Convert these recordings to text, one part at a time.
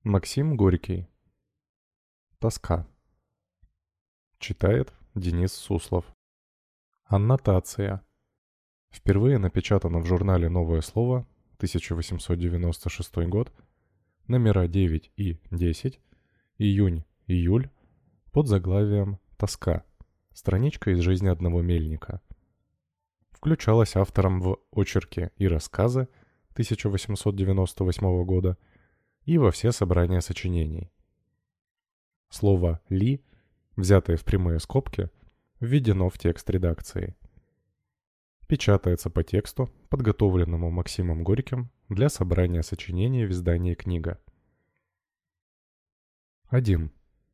Максим Горький. Тоска. Читает Денис Суслов. Аннотация. Впервые напечатано в журнале «Новое слово», 1896 год, номера 9 и 10, июнь-июль, под заглавием «Тоска. Страничка из жизни одного мельника». Включалась автором в очерки и рассказы 1898 года и во все собрания сочинений. Слово «ли», взятое в прямые скобки, введено в текст редакции. Печатается по тексту, подготовленному Максимом Горьким для собрания сочинений в издании «Книга». 1.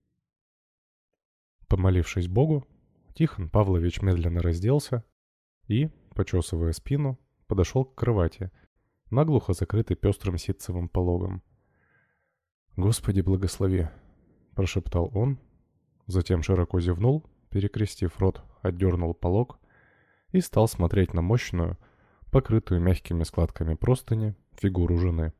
Помолившись Богу, Тихон Павлович медленно разделся и, почесывая спину, подошел к кровати, наглухо закрытой пестрым ситцевым пологом. «Господи, благослови!» — прошептал он, затем широко зевнул, перекрестив рот, отдернул полог и стал смотреть на мощную, покрытую мягкими складками простыни, фигуру жены.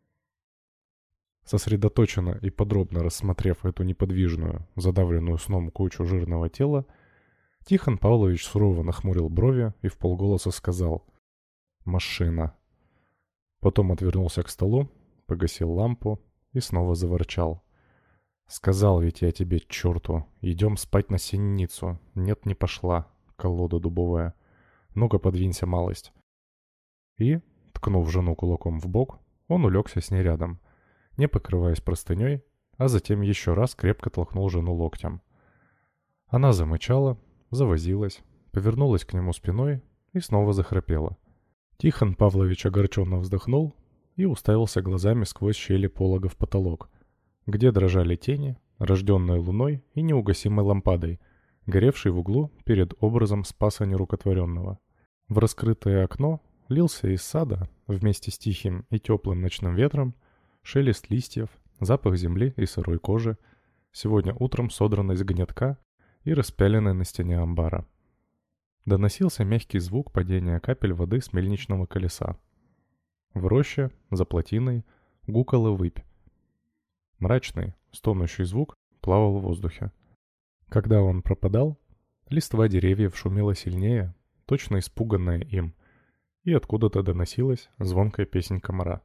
Сосредоточенно и подробно рассмотрев эту неподвижную, задавленную сном кучу жирного тела, Тихон Павлович сурово нахмурил брови и вполголоса сказал «Машина». Потом отвернулся к столу, погасил лампу и снова заворчал. «Сказал ведь я тебе, черту, идем спать на сенницу. Нет, не пошла, колода дубовая. Ну-ка, подвинься малость». И, ткнув жену кулаком в бок, он улегся с ней рядом, не покрываясь простыней, а затем еще раз крепко толкнул жену локтем. Она замычала, завозилась, повернулась к нему спиной и снова захрапела. Тихон Павлович огорченно вздохнул и уставился глазами сквозь щели полога в потолок, где дрожали тени, рожденные луной и неугасимой лампадой, горевшей в углу перед образом Спаса Нерукотворенного. В раскрытое окно лился из сада, вместе с тихим и теплым ночным ветром, шелест листьев, запах земли и сырой кожи, сегодня утром содранной с гнетка и распяленной на стене амбара. Доносился мягкий звук падения капель воды с мельничного колеса. В роще, за плотиной, гукала выпь. Мрачный, стонущий звук плавал в воздухе. Когда он пропадал, листва деревьев шумела сильнее, точно испуганная им, и откуда-то доносилась звонкая песнь комара.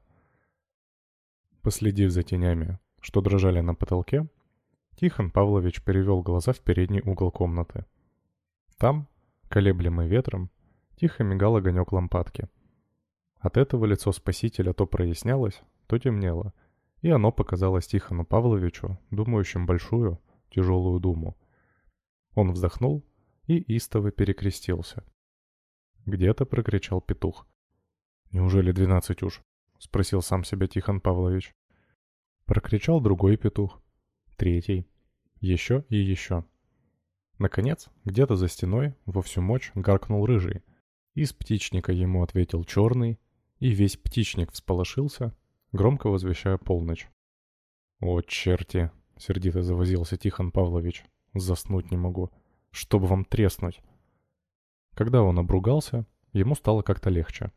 Последив за тенями, что дрожали на потолке, Тихон Павлович перевел глаза в передний угол комнаты. Там, колеблемый ветром, тихо мигал огонек лампадки. От этого лицо спасителя то прояснялось, то темнело, и оно показалось Тихону Павловичу, думающим большую, тяжелую думу. Он вздохнул и истово перекрестился. Где-то прокричал петух. «Неужели 12 уж?» — спросил сам себя Тихон Павлович. Прокричал другой петух, третий, еще и еще. Наконец, где-то за стеной во всю мощь гаркнул рыжий. Из птичника ему ответил черный, и весь птичник всполошился, громко возвещая полночь. «О, черти!» — сердито завозился Тихон Павлович. «Заснуть не могу. Чтоб вам треснуть!» Когда он обругался, ему стало как-то легче.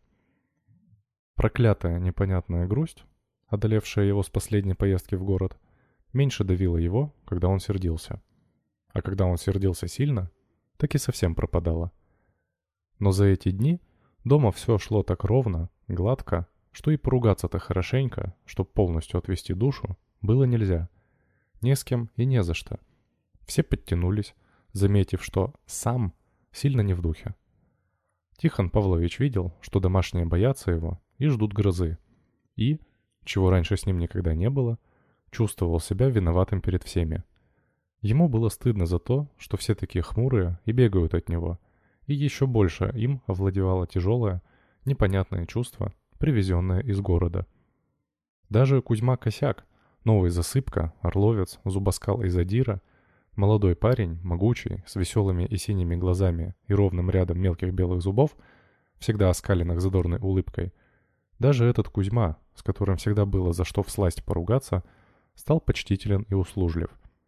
Проклятая непонятная грусть, одолевшая его с последней поездки в город, меньше давила его, когда он сердился. А когда он сердился сильно, так и совсем пропадала. Но за эти дни дома все шло так ровно, гладко, что и поругаться-то хорошенько, чтоб полностью отвести душу, было нельзя. Не с кем и не за что. Все подтянулись, заметив, что «сам» сильно не в духе. Тихон Павлович видел, что домашние боятся его и ждут грозы. И, чего раньше с ним никогда не было, чувствовал себя виноватым перед всеми. Ему было стыдно за то, что все такие хмурые и бегают от него, и еще больше им овладевало тяжелое, непонятное чувство, привезенное из города. Даже Кузьма Косяк, новый засыпка, орловец, зубоскал из Адира, молодой парень, могучий, с веселыми и синими глазами и ровным рядом мелких белых зубов, всегда оскаленных задорной улыбкой, даже этот Кузьма, с которым всегда было за что всласть поругаться, стал почтителен и услужлив.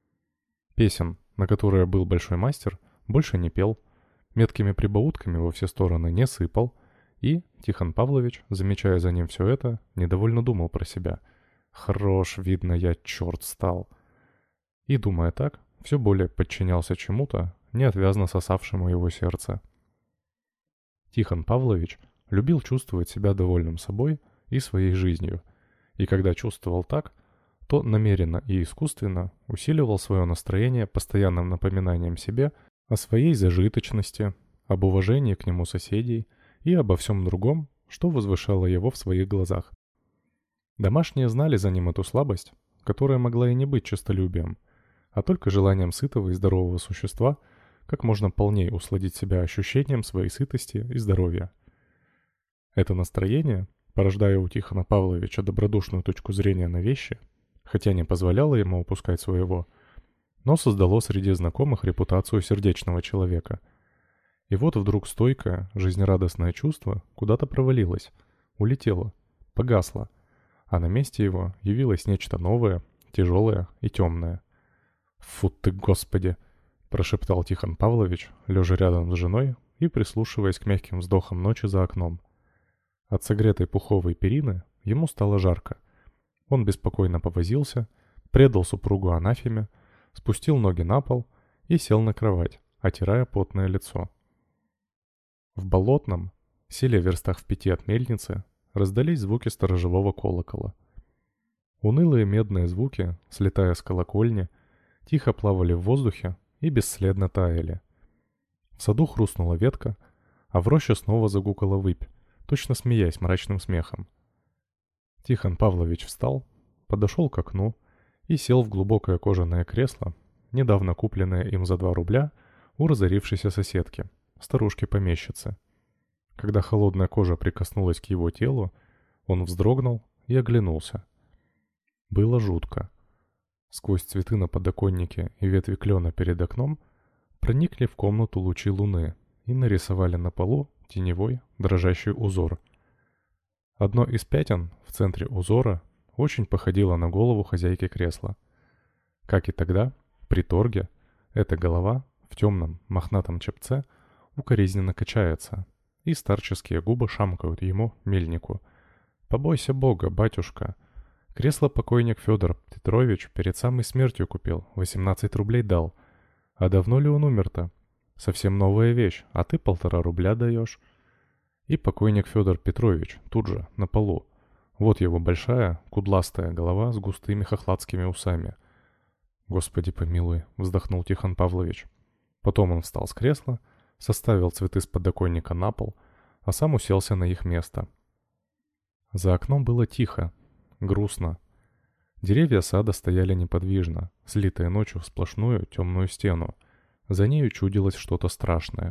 Песен, на которые был большой мастер, больше не пел, меткими прибаутками во все стороны не сыпал, и Тихон Павлович, замечая за ним все это, недовольно думал про себя, Хорош, видно, я черт стал. И, думая так, все более подчинялся чему-то, неотвязно сосавшему его сердце. Тихон Павлович любил чувствовать себя довольным собой и своей жизнью, и когда чувствовал так, то намеренно и искусственно усиливал свое настроение постоянным напоминанием себе о своей зажиточности, об уважении к нему соседей и обо всем другом, что возвышало его в своих глазах. Домашние знали за ним эту слабость, которая могла и не быть честолюбием, а только желанием сытого и здорового существа как можно полнее усладить себя ощущением своей сытости и здоровья. Это настроение, порождая у Тихона Павловича добродушную точку зрения на вещи, хотя не позволяло ему упускать своего, но создало среди знакомых репутацию сердечного человека. И вот вдруг стойкое, жизнерадостное чувство куда-то провалилось, улетело, погасло, а на месте его явилось нечто новое, тяжелое и темное. «Фу ты, Господи!» — прошептал Тихон Павлович, лежа рядом с женой и прислушиваясь к мягким вздохам ночи за окном. От согретой пуховой перины ему стало жарко. Он беспокойно повозился, предал супругу анафеме, спустил ноги на пол и сел на кровать, отирая потное лицо. В Болотном, селе верстах в 5 от мельницы, раздались звуки сторожевого колокола. Унылые медные звуки, слетая с колокольни, тихо плавали в воздухе и бесследно таяли. В саду хрустнула ветка, а в роще снова загукала выпь, точно смеясь мрачным смехом. Тихон Павлович встал, подошел к окну и сел в глубокое кожаное кресло, недавно купленное им за 2 рубля у разорившейся соседки, старушки-помещицы. Когда холодная кожа прикоснулась к его телу, он вздрогнул и оглянулся. Было жутко. Сквозь цветы на подоконнике и ветви клена перед окном проникли в комнату лучи луны и нарисовали на полу теневой, дрожащий узор. Одно из пятен в центре узора очень походило на голову хозяйки кресла. Как и тогда, при торге, эта голова в темном мохнатом чепце укоризненно качается, и старческие губы шамкают ему, мельнику. «Побойся Бога, батюшка! Кресло покойник Федор Петрович перед самой смертью купил, 18 рублей дал. А давно ли он умер-то? Совсем новая вещь, а ты 1,5 рубля даешь». И покойник Федор Петрович тут же, на полу. Вот его большая, кудластая голова с густыми хохладскими усами. «Господи помилуй», — вздохнул Тихон Павлович. Потом он встал с кресла, составил цветы с подоконника на пол, а сам уселся на их место. За окном было тихо, грустно. Деревья сада стояли неподвижно, слитые ночью в сплошную темную стену. За нею чудилось что-то страшное.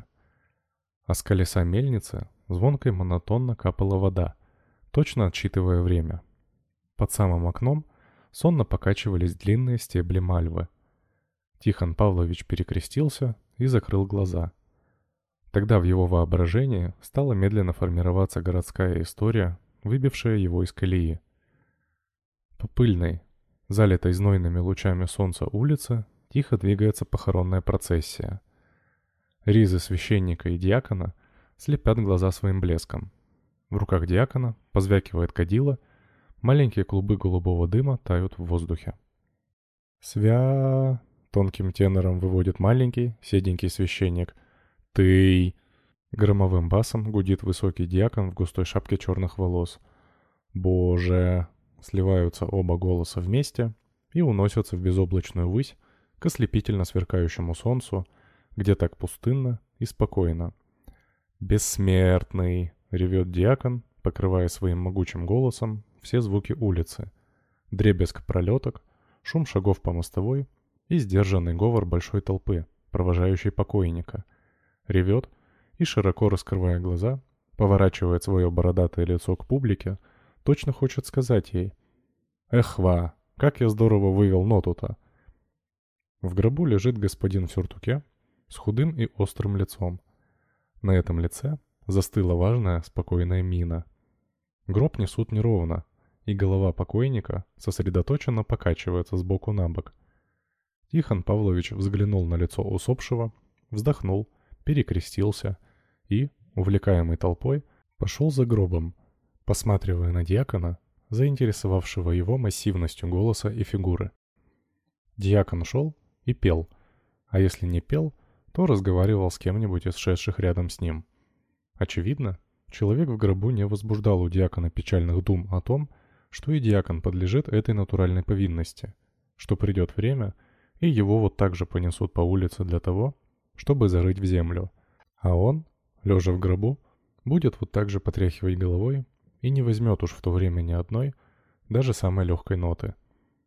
А с колеса мельницы звонко и монотонно капала вода, точно отсчитывая время. Под самым окном сонно покачивались длинные стебли мальвы. Тихон Павлович перекрестился и закрыл глаза. Тогда в его воображении стала медленно формироваться городская история, выбившая его из колеи. По пыльной, залитой знойными лучами солнца улице, тихо двигается похоронная процессия. Ризы священника и диакона слепят глаза своим блеском. В руках диакона позвякивает кадила, маленькие клубы голубого дыма тают в воздухе. «Свя...» — тонким тенором выводит маленький, седенький священник. «Ты...» — громовым басом гудит высокий диакон в густой шапке черных волос. «Боже...» — сливаются оба голоса вместе и уносятся в безоблачную высь к ослепительно сверкающему солнцу, где так пустынно и спокойно. «Бессмертный!» — ревет диакон, покрывая своим могучим голосом все звуки улицы. Дребезг пролеток, шум шагов по мостовой и сдержанный говор большой толпы, провожающей покойника. Ревет и, широко раскрывая глаза, поворачивает свое бородатое лицо к публике, точно хочет сказать ей: «Эхва, как я здорово вывел ноту-то!» В гробу лежит господин в сюртуке с худым и острым лицом. На этом лице застыла важная, спокойная мина. Гроб несут неровно, и голова покойника сосредоточенно покачивается сбоку на бок. Тихон Павлович взглянул на лицо усопшего, вздохнул, перекрестился и, увлекаемый толпой, пошел за гробом, посматривая на диакона, заинтересовавшего его массивностью голоса и фигуры. Дьякон шел и пел, а если не пел, то разговаривал с кем-нибудь из шедших рядом с ним. Очевидно, человек в гробу не возбуждал у дьякона печальных дум о том, что и дьякон подлежит этой натуральной повинности, что придет время, и его вот так же понесут по улице для того, чтобы зарыть в землю, а он, лежа в гробу, будет вот так же потряхивать головой и не возьмет уж в то время ни одной, даже самой легкой ноты.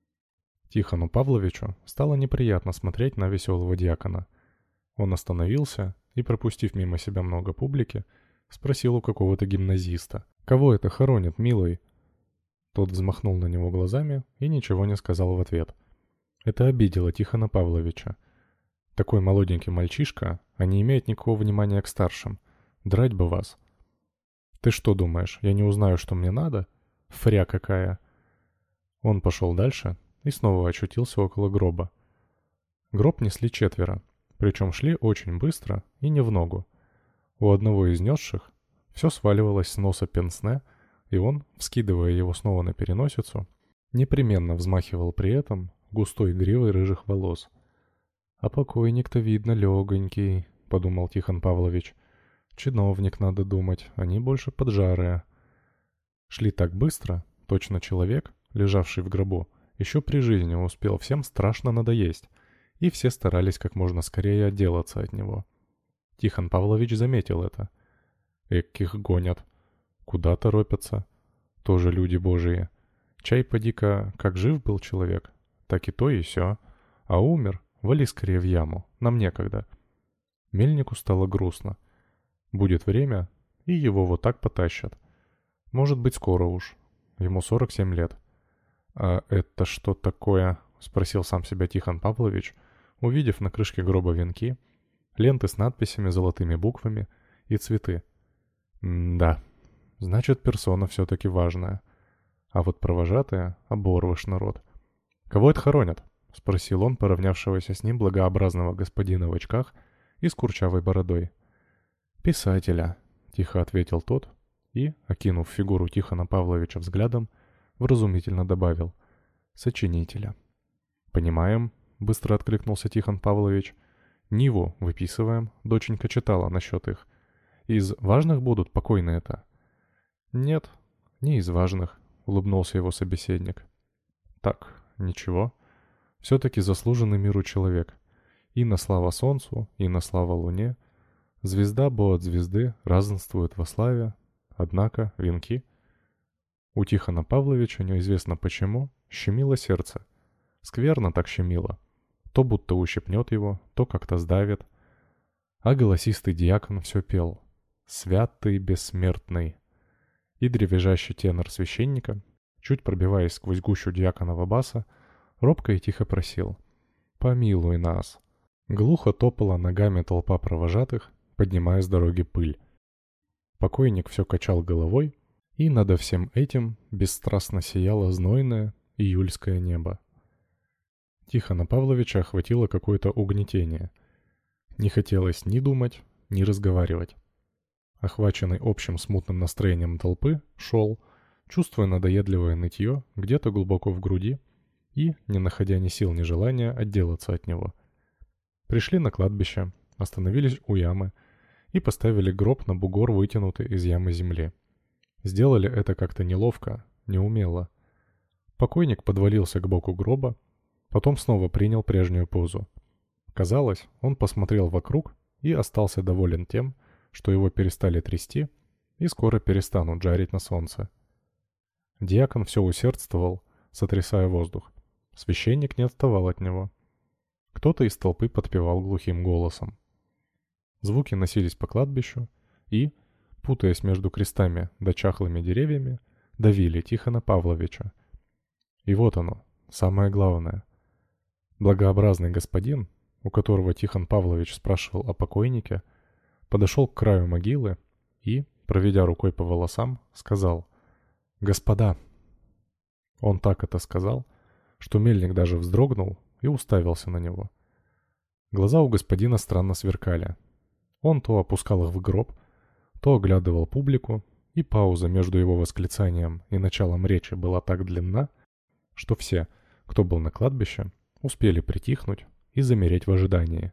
Тихону Павловичу стало неприятно смотреть на веселого дьякона. Он остановился и, пропустив мимо себя много публики, спросил у какого-то гимназиста: «Кого это хоронят, милый?» Тот взмахнул на него глазами и ничего не сказал в ответ. Это обидело Тихона Павловича. Такой молоденький мальчишка, а не имеет никакого внимания к старшим. Драть бы вас. «Ты что думаешь, я не узнаю, что мне надо? Фря какая!» Он пошел дальше и снова очутился около гроба. Гроб несли четверо, причем шли очень быстро и не в ногу. У одного из несших все сваливалось с носа пенсне, и он, вскидывая его снова на переносицу, непременно взмахивал при этом густой гривой рыжих волос. «А покойник-то, видно, легонький», — подумал Тихон Павлович. «Чиновник, надо думать, они больше поджарые». Шли так быстро, точно человек, лежавший в гробу, еще при жизни успел всем страшно надоесть, и все старались как можно скорее отделаться от него. Тихон Павлович заметил это. Эких гонят. Куда торопятся? Тоже люди божии. Чай поди-ка, как жив был человек, так и то и сё. А умер, вали скорее в яму, нам некогда. Мельнику стало грустно. Будет время, и его вот так потащат. Может быть, скоро уж. Ему 47 лет. «А это что такое?» — спросил сам себя Тихон Павлович, увидев на крышке гроба венки, ленты с надписями золотыми буквами и цветы. Да, значит, персона все-таки важная. А вот провожатые — оборвыш народ. «Кого это хоронят?» — спросил он поравнявшегося с ним благообразного господина в очках и с курчавой бородой. «Писателя», — тихо ответил тот и, окинув фигуру Тихона Павловича взглядом, вразумительно добавил: «Сочинителя». «Понимаем», — быстро откликнулся Тихон Павлович. «Ниву выписываем, доченька читала насчет их. Из важных будут покойные-то?» «Нет, не из важных», — улыбнулся его собеседник. «Так, ничего. Все-таки заслуженный миру человек. И на слава солнцу, и на слава луне. Звезда бо от звезды разнствует во славе, однако венки». У Тихона Павловича, неизвестно почему, щемило сердце. Скверно так щемило. То будто ущипнет его, то как-то сдавит. А голосистый дьякон все пел: «Святый бессмертный». И дребезжащий тенор священника, чуть пробиваясь сквозь гущу дьяконова баса, робко и тихо просил: «Помилуй нас». Глухо топала ногами толпа провожатых, поднимая с дороги пыль. Покойник все качал головой, и надо всем этим бесстрастно сияло знойное июльское небо. Тихона Павловича охватило какое-то угнетение. Не хотелось ни думать, ни разговаривать. Охваченный общим смутным настроением толпы, шел, чувствуя надоедливое нытье где-то глубоко в груди и, не находя ни сил, ни желания, отделаться от него. Пришли на кладбище, остановились у ямы и поставили гроб на бугор, вытянутый из ямы земли. Сделали это как-то неловко, неумело. Покойник подвалился к боку гроба, потом снова принял прежнюю позу. Казалось, он посмотрел вокруг и остался доволен тем, что его перестали трясти и скоро перестанут жарить на солнце. Дьякон все усердствовал, сотрясая воздух. Священник не отставал от него. Кто-то из толпы подпевал глухим голосом. Звуки носились по кладбищу и, путаясь между крестами да чахлыми деревьями, давили Тихона Павловича. И вот оно, самое главное. Благообразный господин, у которого Тихон Павлович спрашивал о покойнике, подошел к краю могилы и, проведя рукой по волосам, сказал: «Господа!» Он так это сказал, что мельник даже вздрогнул и уставился на него. Глаза у господина странно сверкали. Он то опускал их в гроб, то оглядывал публику и пауза между его восклицанием и началом речи была так длинна, что все, кто был на кладбище, успели притихнуть и замереть в ожидании.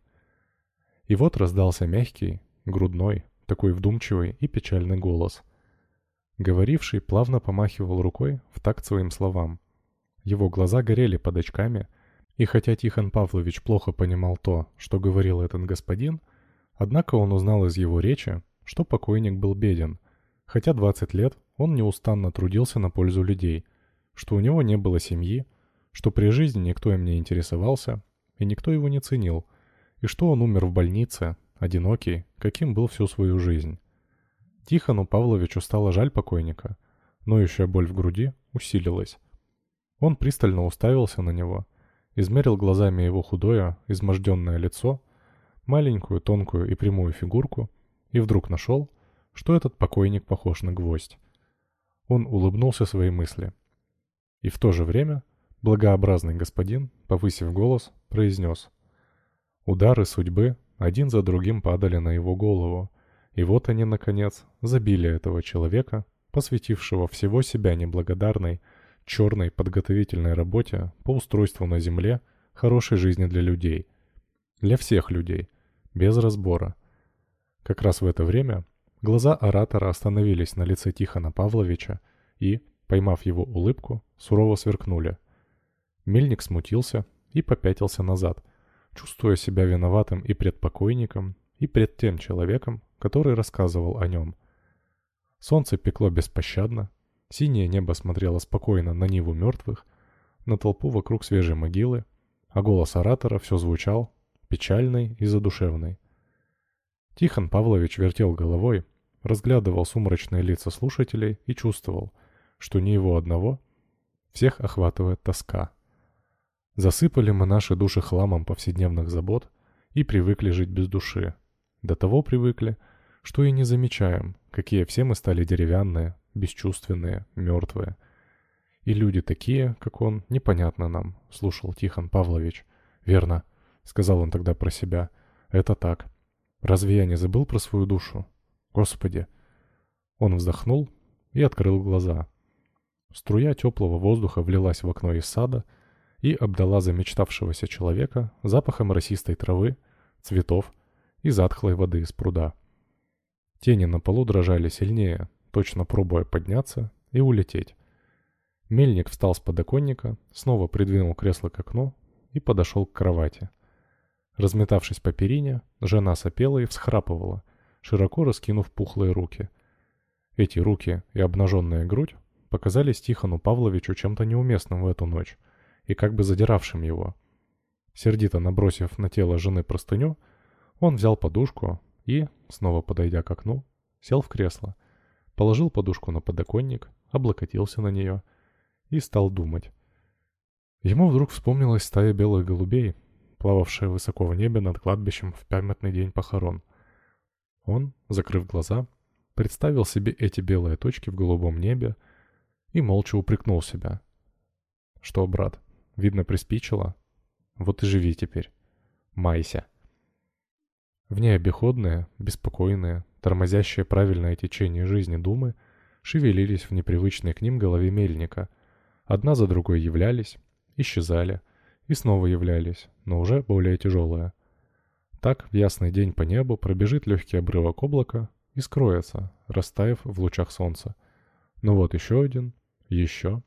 И вот раздался мягкий, грудной, такой вдумчивый и печальный голос. Говоривший плавно помахивал рукой в такт своим словам. Его глаза горели под очками, и хотя Тихон Павлович плохо понимал то, что говорил этот господин, однако он узнал из его речи, что покойник был беден, хотя 20 лет он неустанно трудился на пользу людей, что у него не было семьи, что при жизни никто им не интересовался и никто его не ценил, и что он умер в больнице, одинокий, каким был всю свою жизнь. Тихону Павловичу стало жаль покойника, ноющая боль в груди усилилась. Он пристально уставился на него, измерил глазами его худое, изможденное лицо, маленькую, тонкую и прямую фигурку, и вдруг нашел, что этот покойник похож на гвоздь. Он улыбнулся своей мысли. И в то же время благообразный господин, повысив голос, произнес: «Удары судьбы один за другим падали на его голову, и вот они, наконец, забили этого человека, посвятившего всего себя неблагодарной, черной подготовительной работе по устройству на земле хорошей жизни для людей. Для всех людей, без разбора». Как раз в это время глаза оратора остановились на лице Тихона Павловича и, поймав его улыбку, сурово сверкнули. Мельник смутился и попятился назад, чувствуя себя виноватым и пред покойником, и пред тем человеком, который рассказывал о нем. Солнце пекло беспощадно, синее небо смотрело спокойно на ниву мертвых, на толпу вокруг свежей могилы, а голос оратора все звучал, печальный и задушевный. Тихон Павлович вертел головой, разглядывал сумрачные лица слушателей и чувствовал, что не его одного, всех охватывает тоска. Засыпали мы наши души хламом повседневных забот и привыкли жить без души. До того привыкли, что и не замечаем, какие все мы стали деревянные, бесчувственные, мертвые. И люди такие, как он, непонятно нам, слушал Тихон Павлович. «Верно», — сказал он тогда про себя, — «это так. Разве я не забыл про свою душу? Господи!» Он вздохнул и открыл глаза. Струя теплого воздуха влилась в окно из сада и обдала замечтавшегося человека запахом росистой травы, цветов и затхлой воды из пруда. Тени на полу дрожали сильнее, точно пробуя подняться и улететь. Мельник встал с подоконника, снова придвинул кресло к окну и подошел к кровати. Разметавшись по перине, жена сопела и всхрапывала, широко раскинув пухлые руки. Эти руки и обнаженная грудь показались Тихону Павловичу чем-то неуместным в эту ночь и как бы задиравшим его. Сердито набросив на тело жены простыню, он взял подушку и, снова подойдя к окну, сел в кресло, положил подушку на подоконник, облокотился на нее и стал думать. Ему вдруг вспомнилась стая белых голубей, плававшая высоко в небе над кладбищем в памятный день похорон. Он, закрыв глаза, представил себе эти белые точки в голубом небе и молча упрекнул себя. «Что, брат, видно, приспичило? Вот и живи теперь. Майся». Внеобиходные, беспокойные, тормозящие правильное течение жизни думы шевелились в непривычной к ним голове мельника. Одна за другой являлись, исчезали и снова являлись, но уже более тяжелые. Так в ясный день по небу пробежит легкий обрывок облака и скроется, растаяв в лучах солнца. Но вот еще один, еще,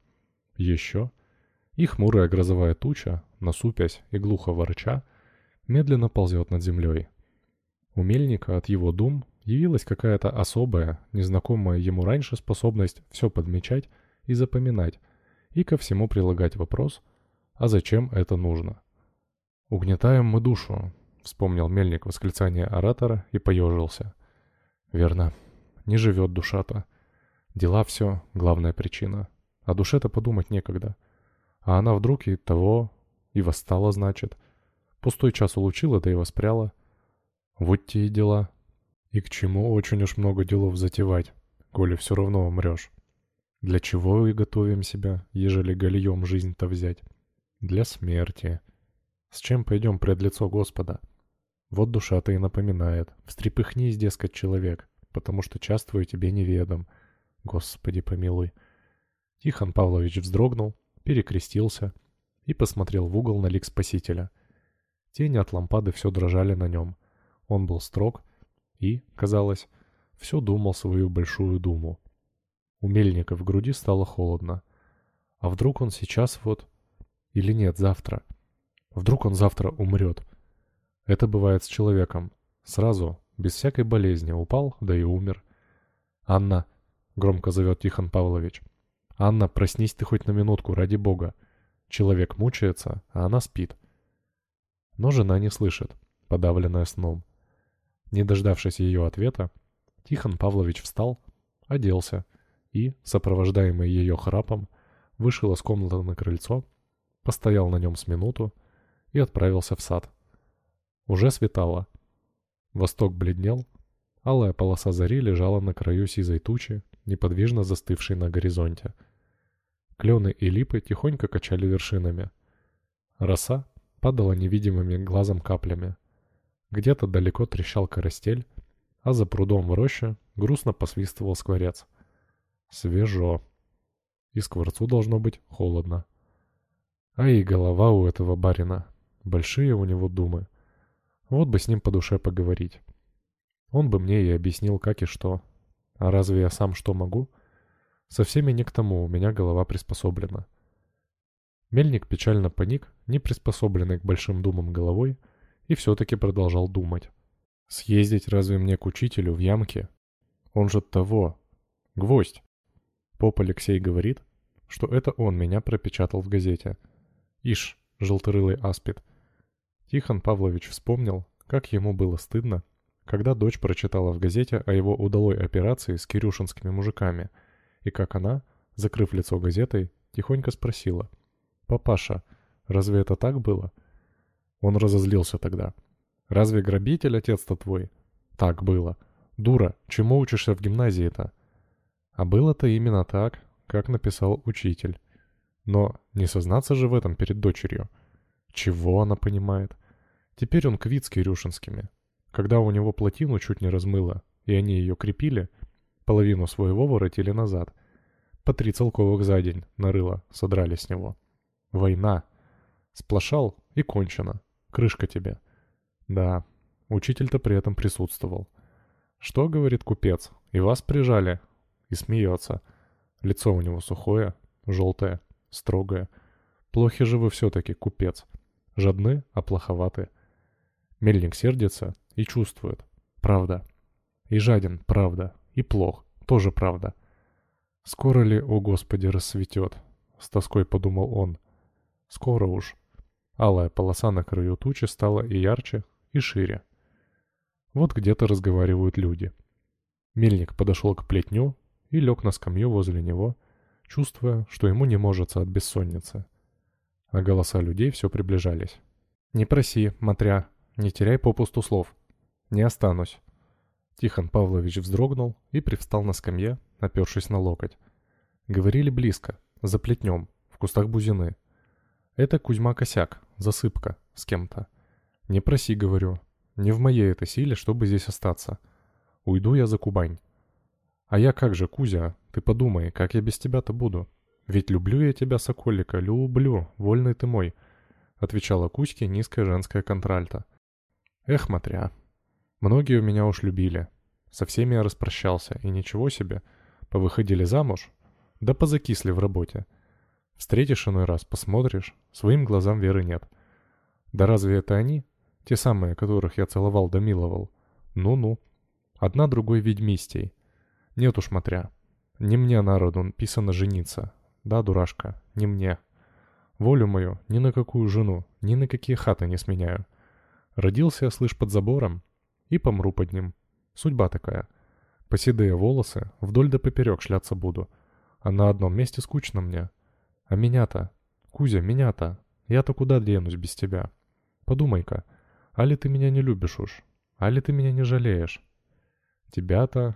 и хмурая грозовая туча, насупясь и глухо ворча, медленно ползет над землей. У мельника от его дум явилась какая-то особая, незнакомая ему раньше способность все подмечать и запоминать, и ко всему прилагать вопрос: а зачем это нужно? «Угнетаем мы душу», — вспомнил мельник восклицание оратора и поежился. «Верно, не живет душа-то. Дела все, главная причина. О душе-то подумать некогда. А она вдруг и того, и восстала, значит. Пустой час улучила, да и воспряла. Вот те и дела. И к чему очень уж много делов затевать, коли все равно умрешь? Для чего и готовим себя, ежели гольем жизнь-то взять? Для смерти. С чем пойдем пред лицо Господа? Вот душа-то и напоминает. Встрепыхнись, дескать, человек, потому что час твой тебе неведом. Господи помилуй. Тихон Павлович вздрогнул, перекрестился и посмотрел в угол на лик Спасителя. Тени от лампады все дрожали на нем. Он был строг и, казалось, все думал свою большую думу. У Мельника в груди стало холодно. А вдруг он сейчас вот... Или нет, завтра? Вдруг он завтра умрет? Это бывает с человеком. Сразу, без всякой болезни, упал, да и умер. «Анна!» — громко зовет Тихон Павлович. «Анна, проснись ты хоть на минутку, ради бога. Человек мучается, а она спит». Но жена не слышит, подавленная сном. Не дождавшись ее ответа, Тихон Павлович встал, оделся и, сопровождаемый ее храпом, вышел из комнаты на крыльцо, постоял на нем с минуту и отправился в сад. Уже светало. Восток бледнел, алая полоса зари лежала на краю сизой тучи, неподвижно застывшей на горизонте. Клены и липы тихонько качали вершинами. Роса падала невидимыми глазом каплями. Где-то далеко трещал коростель, а за прудом в роще грустно посвистывал скворец. Свежо. И скворцу должно быть холодно. А и голова у этого барина. Большие у него думы. Вот бы с ним по душе поговорить. Он бы мне и объяснил, как и что. А разве я сам что могу? Со всеми не к тому, у меня голова приспособлена. Мельник печально поник, не приспособленный к большим думам головой, и все-таки продолжал думать. Съездить разве мне к учителю в Ямке? Он же того. Гвоздь. Поп Алексей говорит, что это он меня пропечатал в газете. Ишь, желторылый аспид. Тихон Павлович вспомнил, как ему было стыдно, когда дочь прочитала в газете о его удалой операции с кирюшинскими мужиками, и как она, закрыв лицо газетой, тихонько спросила: «Папаша, разве это так было?» Он разозлился тогда. «Разве грабитель отец-то твой?» «Так было. Дура, чему учишься в гимназии-то?» А было-то именно так, как написал учитель. Но не сознаться же в этом перед дочерью. Чего она понимает? Теперь он квит с кирюшинскими. Когда у него плотину чуть не размыло, и они ее крепили, половину своего воротили назад. По 3 целковых за день на рыло содрали с него. Война. Сплошал и кончено. Крышка тебе. Да, учитель-то при этом присутствовал. Что, говорит купец, и вас прижали? И смеется. Лицо у него сухое, желтое, строгое. Плохи же вы все-таки, купец. Жадны, а плоховаты. Мельник сердится и чувствует. Правда. И жаден, правда. И плох, тоже правда. Скоро ли, о Господи, рассветет? С тоской подумал он. Скоро уж. Алая полоса на краю тучи стала и ярче, и шире. Вот где-то разговаривают люди. Мельник подошел к плетню и лег на скамью возле него, чувствуя, что ему не можется от бессонницы. А голоса людей все приближались. «Не проси, Матря, не теряй попусту слов. Не останусь». Тихон Павлович вздрогнул и привстал на скамье, опершись на локоть. Говорили близко, за плетнем, в кустах бузины. Это Кузьма Косяк, засыпка, с кем-то. «Не проси, — говорю, — не в моей это силе, чтобы здесь остаться. Уйду я за Кубань». «А я как же, Кузя, ты подумай, как я без тебя-то буду? Ведь люблю я тебя, соколика, люблю, вольный ты мой», — отвечала Кузьке низкая женская контральта. «Эх, Матря, многие у меня уж любили. Со всеми я распрощался, и ничего себе, повыходили замуж, да позакисли в работе. Встретишь иной раз, посмотришь, своим глазам веры нет. Да разве это они? Те самые, которых я целовал да миловал? Ну-ну. Одна другой ведьмистей. Нет уж, Матря. Не мне народу писано жениться. Да, дурашка, не мне. Волю мою ни на какую жену, ни на какие хаты не сменяю. Родился я, слышь, под забором, и помру под ним. Судьба такая. По седые волосы вдоль да поперек шляться буду. А на одном месте скучно мне. А меня-то, Кузя, меня-то, я-то куда денусь без тебя? Подумай-ка, али ты меня не любишь уж, али ты меня не жалеешь? Тебя-то...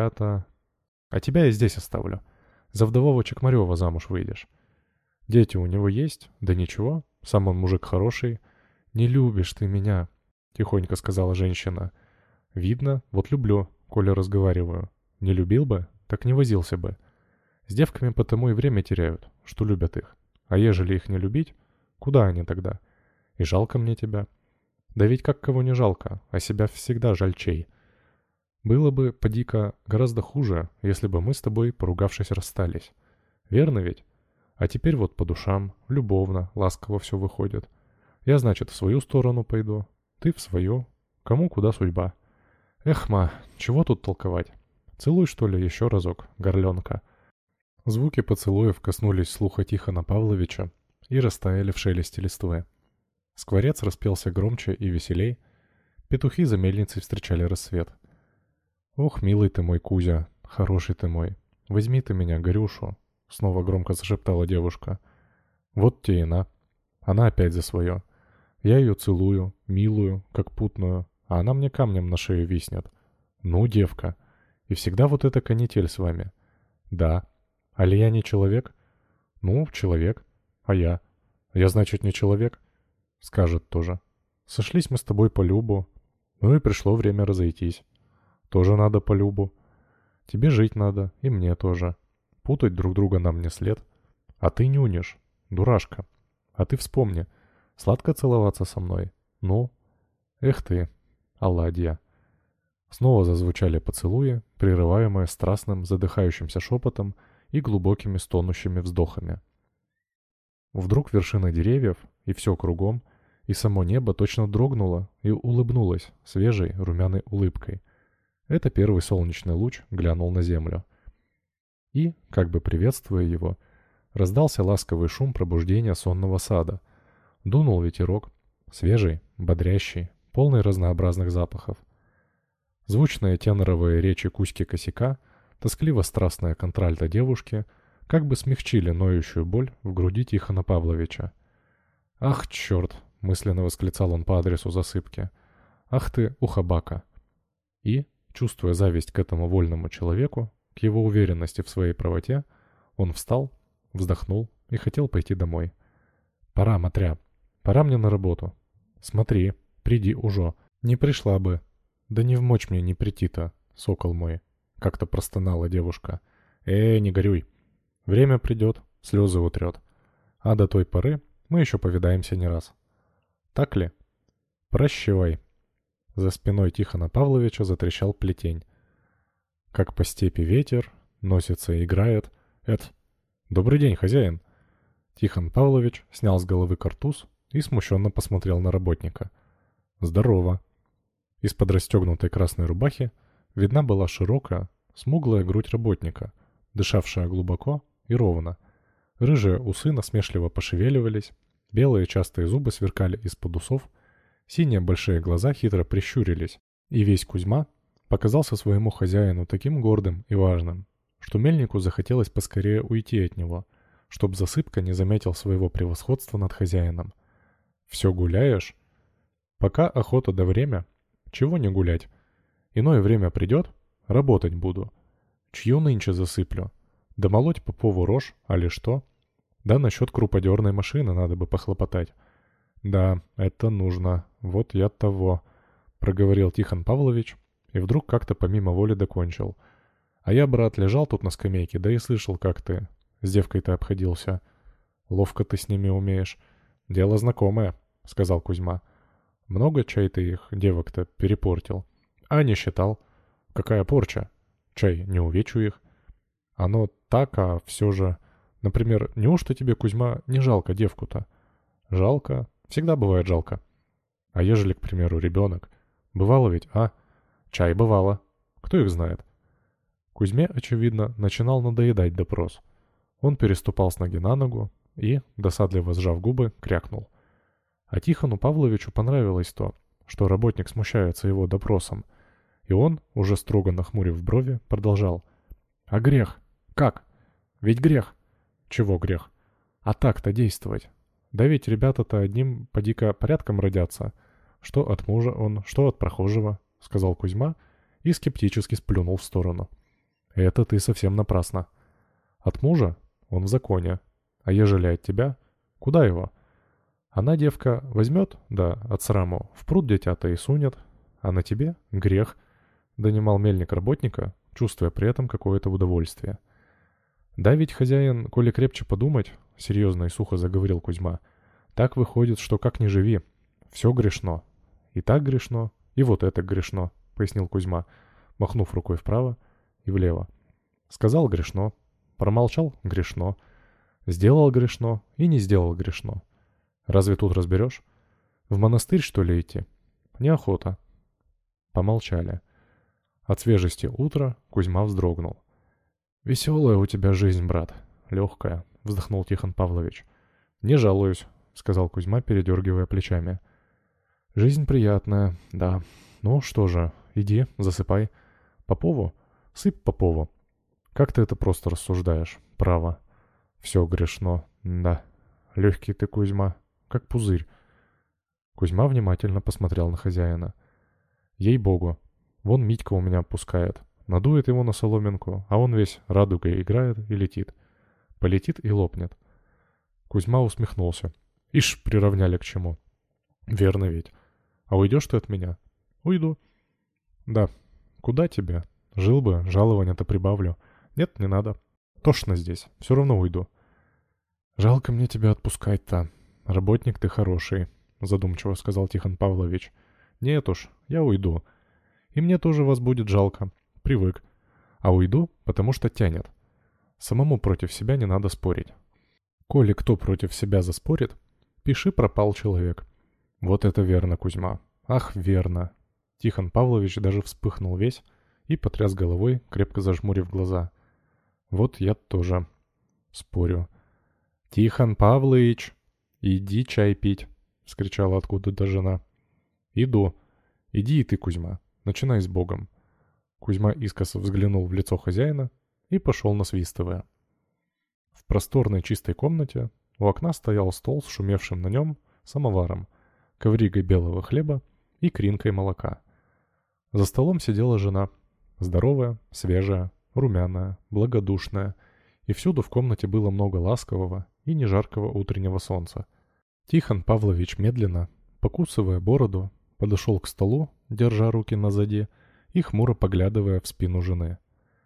А тебя я здесь оставлю. За вдового Чекмарева замуж выйдешь. Дети у него есть, да ничего, сам он мужик хороший. Не любишь ты меня, тихонько сказала женщина. Видно, вот люблю, коли разговариваю. Не любил бы, так не возился бы. С девками потому и время теряют, что любят их. А ежели их не любить, куда они тогда? И жалко мне тебя. Да ведь как кого не жалко, а себя всегда жальчей. Было бы, поди-ка, гораздо хуже, если бы мы с тобой, поругавшись, расстались. Верно ведь? А теперь вот по душам, любовно, ласково все выходит. Я, значит, в свою сторону пойду, ты в свою. Кому куда судьба. Эх, ма, чего тут толковать? Целуй, что ли, еще разок, горленка. Звуки поцелуев коснулись слуха Тихона Павловича и растаяли в шелесте листвы. Скворец распелся громче и веселей. Петухи за мельницей встречали рассвет. «Ох, милый ты мой, Кузя, хороший ты мой, возьми ты меня, Горюшу», — снова громко зашептала девушка. «Вот те и на. Она опять за свое. Я ее целую, милую, как путную, а она мне камнем на шею виснет. Ну, девка, и всегда вот эта канитель с вами». «Да. А ли я не человек?» «Ну, человек. А я? Я, значит, не человек?» «Скажет тоже. Сошлись мы с тобой по любу. Ну и пришло время разойтись. Тоже надо по любу. Тебе жить надо, и мне тоже. Путать друг друга нам не след. А ты нюнишь, дурашка. А ты вспомни, сладко целоваться со мной. Ну? Эх ты, оладья». Снова зазвучали поцелуи, прерываемые страстным, задыхающимся шепотом и глубокими стонущими вздохами. Вдруг вершина деревьев, и все кругом, и само небо точно дрогнуло и улыбнулось свежей румяной улыбкой. Это первый солнечный луч глянул на землю. И, как бы приветствуя его, раздался ласковый шум пробуждения сонного сада. Дунул ветерок, свежий, бодрящий, полный разнообразных запахов. Звучные теноровые речи Кузьки Косяка, тоскливо-страстная контральта девушки, как бы смягчили ноющую боль в груди Тихона Павловича. «Ах, черт!» — мысленно восклицал он по адресу засыпки. «Ах ты, ухабака!» И, чувствуя зависть к этому вольному человеку, к его уверенности в своей правоте, он встал, вздохнул и хотел пойти домой. «Пора, Матря, пора мне на работу. Смотри, приди уже. Не пришла бы». «Да не вмочь мне не прийти-то, сокол мой», — как-то простонала девушка. Не горюй. Время придет, слезы утрет. А до той поры мы еще повидаемся не раз. Так ли? Прощавай». За спиной Тихона Павловича затрещал плетень. Как по степи ветер, носится и играет. «Добрый день, хозяин!» Тихон Павлович снял с головы картуз и смущенно посмотрел на работника. «Здорово!» Из-под расстегнутой красной рубахи видна была широкая, смуглая грудь работника, дышавшая глубоко и ровно. Рыжие усы насмешливо пошевеливались, белые частые зубы сверкали из-под усов, синие большие глаза хитро прищурились, и весь Кузьма показался своему хозяину таким гордым и важным, что мельнику захотелось поскорее уйти от него, чтоб засыпка не заметил своего превосходства над хозяином. «Все гуляешь? Пока охота до время. Чего не гулять? Иное время придет, работать буду. Чью нынче засыплю? Да молоть попову рожь, али что? Да насчет круподерной машины надо бы похлопотать». «Да, это нужно. Вот я того», — проговорил Тихон Павлович, и вдруг как-то помимо воли докончил. «А я, брат, лежал тут на скамейке, да и слышал, как ты с девкой-то обходился. Ловко ты с ними умеешь. Дело знакомое», — сказал Кузьма. «Много чай ты их, девок-то, перепортил?» «А не считал. Какая порча? Чай, не увечу их». «Оно так, а все же... Например, неужто тебе, Кузьма, не жалко девку-то?» «Жалко. Всегда бывает жалко. А ежели, к примеру, ребенок? Бывало ведь, а? Чай бывало. Кто их знает?» Кузьме, очевидно, начинал надоедать допрос. Он переступал с ноги на ногу и, досадливо сжав губы, крякнул. А Тихону Павловичу понравилось то, что работник смущается его допросом, и он, уже строго нахмурив брови, продолжал. «А грех? Как? Ведь грех». «Чего грех?» «А так-то действовать. Да ведь ребята-то одним поди-ка порядком родятся. Что от мужа он, что от прохожего», — сказал Кузьма и скептически сплюнул в сторону. «Это ты совсем напрасно. От мужа он в законе, а ежели от тебя, куда его? Она, девка, возьмет, да, от сраму, в пруд дитя-то и сунет, а на тебе грех», — донимал мельник работника, чувствуя при этом какое-то удовольствие. «Да ведь, хозяин, коли крепче подумать, — серьезно и сухо заговорил Кузьма, — так выходит, что как ни живи, все грешно. И так грешно, и вот это грешно, — пояснил Кузьма, махнув рукой вправо и влево. Сказал грешно, промолчал грешно, сделал грешно и не сделал грешно. Разве тут разберешь? В монастырь, что ли, идти? Неохота». Помолчали. От свежести утра Кузьма вздрогнул. «Веселая у тебя жизнь, брат. Легкая», — вздохнул Тихон Павлович. «Не жалуюсь», — сказал Кузьма, передергивая плечами. «Жизнь приятная, да. Ну что же, иди, засыпай. Попову? Сыпь Попову. Как ты это просто рассуждаешь? Право. Все грешно, да. Легкий ты, Кузьма, как пузырь». Кузьма внимательно посмотрел на хозяина. «Ей-богу, вон Митька у меня пускает. Надует его на соломинку, а он весь радугой играет и летит. Полетит и лопнет». Кузьма усмехнулся. «Ишь, приравняли к чему». «Верно ведь. А уйдешь ты от меня?» «Уйду». «Да. Куда тебе? Жил бы, жалование-то прибавлю. Нет, не надо. Тошно здесь. Все равно уйду». «Жалко мне тебя отпускать-то. Работник ты хороший», — задумчиво сказал Тихон Павлович. «Нет уж, я уйду. И мне тоже вас будет жалко. Привык. А уйду, потому что тянет. Самому против себя не надо спорить. Коли кто против себя заспорит, пиши пропал человек». «Вот это верно, Кузьма. Ах, верно». Тихон Павлович даже вспыхнул весь и потряс головой, крепко зажмурив глаза. «Вот я тоже спорю». «Тихон Павлович, иди чай пить», — вскричала откуда-то жена. «Иду. Иди и ты, Кузьма. Начинай с Богом». Кузьма искоса взглянул в лицо хозяина и пошел, насвистывая. В просторной чистой комнате у окна стоял стол с шумевшим на нем самоваром, ковригой белого хлеба и кринкой молока. За столом сидела жена, здоровая, свежая, румяная, благодушная, и всюду в комнате было много ласкового и нежаркого утреннего солнца. Тихон Павлович медленно, покусывая бороду, подошел к столу, держа руки назади и хмуро поглядывая в спину жены.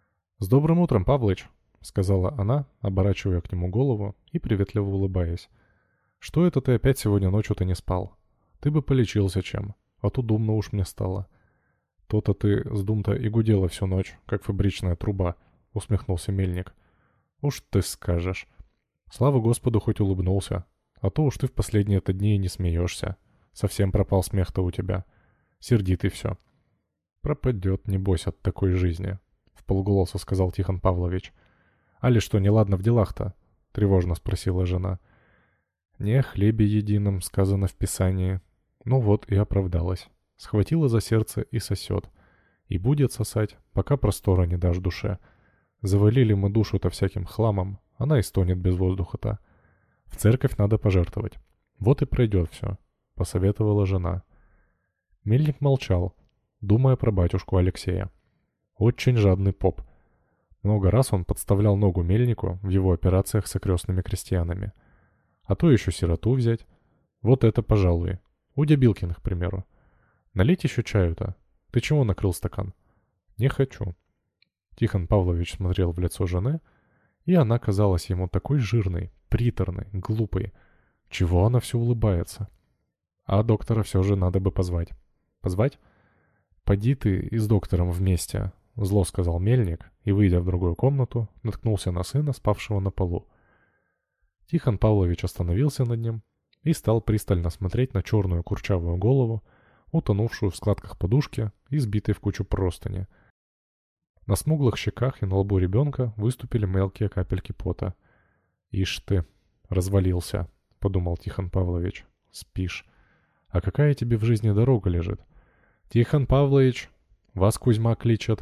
«С добрым утром, Павлыч!» — сказала она, оборачивая к нему голову и приветливо улыбаясь. «Что это ты опять сегодня ночью-то не спал? Ты бы полечился чем, а то думно уж мне стало». «То-то ты с дум-то и гудела всю ночь, как фабричная труба», — усмехнулся мельник. «Уж ты скажешь. Слава Господу, хоть улыбнулся, а то уж ты в последние-то дни и не смеешься. Совсем пропал смех-то у тебя. Сердитый все». «Пропадет, небось, от такой жизни», — вполголоса сказал Тихон Павлович. «Али что, неладно в делах-то?» — тревожно спросила жена. «Не о хлебе едином, сказано в Писании». Ну вот и оправдалась. Схватила за сердце и сосет. И будет сосать, пока простора не дашь душе. Завалили мы душу-то всяким хламом, она и стонет без воздуха-то. В церковь надо пожертвовать. Вот и пройдет все», — посоветовала жена. Мельник молчал, думая про батюшку Алексея. Очень жадный поп. Много раз он подставлял ногу мельнику в его операциях с окрестными крестьянами. А то еще сироту взять. Вот это, пожалуй. У Дебилкиных, к примеру. Налить еще чаю-то. Ты чего накрыл стакан? Не хочу. Тихон Павлович смотрел в лицо жены, и она казалась ему такой жирной, приторной, глупой. Чего она все улыбается? А доктора все же надо бы позвать. Позвать? Поди ты и с доктором вместе, зло сказал мельник, и, выйдя в другую комнату, наткнулся на сына, спавшего на полу. Тихон Павлович остановился над ним и стал пристально смотреть на черную курчавую голову, утонувшую в складках подушки и сбитой в кучу простыни. На смуглых щеках и на лбу ребенка выступили мелкие капельки пота. «Ишь ты, развалился», — подумал Тихон Павлович. «Спишь. А какая тебе в жизни дорога лежит?» «Тихон Павлович, вас Кузьма кличет».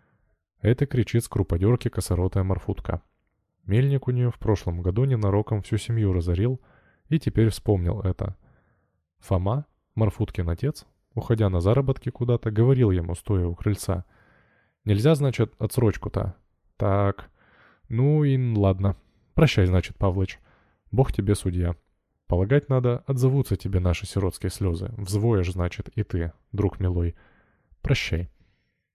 Это кричит с круподерки косоротая морфутка. Мельник у нее в прошлом году ненароком всю семью разорил и теперь вспомнил это. Фома, Морфуткин отец, уходя на заработки куда-то, говорил ему, стоя у крыльца: «Нельзя, значит, отсрочку-то?» «Так, ну и ладно. Прощай, значит, Павлыч. Бог тебе судья. Полагать надо, отзовутся тебе наши сиротские слезы. Взвоешь, значит, и ты, друг милой. Прощай».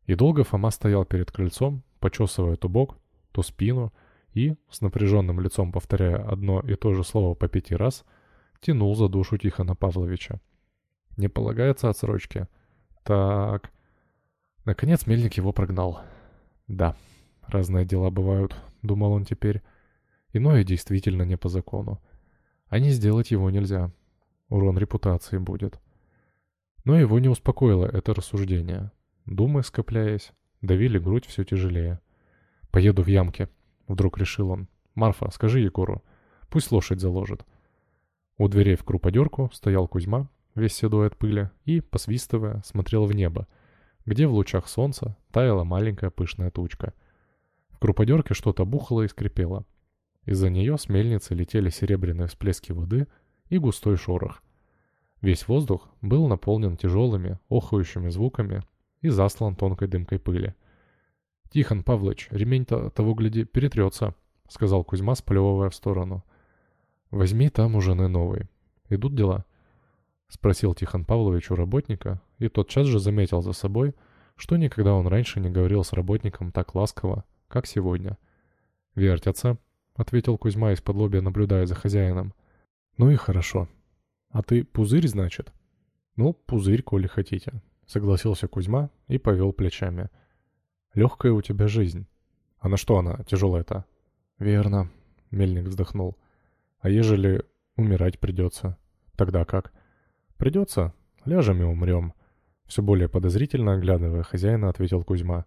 И долго Фома стоял перед крыльцом, почесывая то бок, то спину, и, с напряженным лицом повторяя одно и то же слово по 5 раз, тянул за душу Тихона Павловича. Не полагается отсрочки. Так. Наконец мельник его прогнал. Да, разные дела бывают, думал он теперь. Иное действительно не по закону. А не сделать его нельзя. Урон репутации будет. Но его не успокоило это рассуждение. Думы, скопляясь, давили грудь все тяжелее. «Поеду в ямке», — вдруг решил он. «Марфа, скажи Егору, пусть лошадь заложит». У дверей в круподерку стоял Кузьма, весь седой от пыли, и, посвистывая, смотрел в небо, где в лучах солнца таяла маленькая пышная тучка. В круподерке что-то бухало и скрипело. Из-за нее с мельницы летели серебряные всплески воды и густой шорох. Весь воздух был наполнен тяжелыми, охающими звуками и заслан тонкой дымкой пыли. «Тихон Павлович, ремень-то, того гляди, перетрется», — сказал Кузьма, сплевывая в сторону. «Возьми там у жены новый. Идут дела?» — спросил Тихон Павлович у работника, и тотчас же заметил за собой, что никогда он раньше не говорил с работником так ласково, как сегодня. «Вертятся», — ответил Кузьма из-подлобья, наблюдая за хозяином. «Ну и хорошо. А ты пузырь, значит?» «Ну, пузырь, коли хотите», — согласился Кузьма и повел плечами. «Легкая у тебя жизнь. А на что она тяжелая-то?» «Верно», — мельник вздохнул. «А ежели умирать придется? Тогда как?» «Придется. Ляжем и умрем», — все более подозрительно оглядывая хозяина, ответил Кузьма.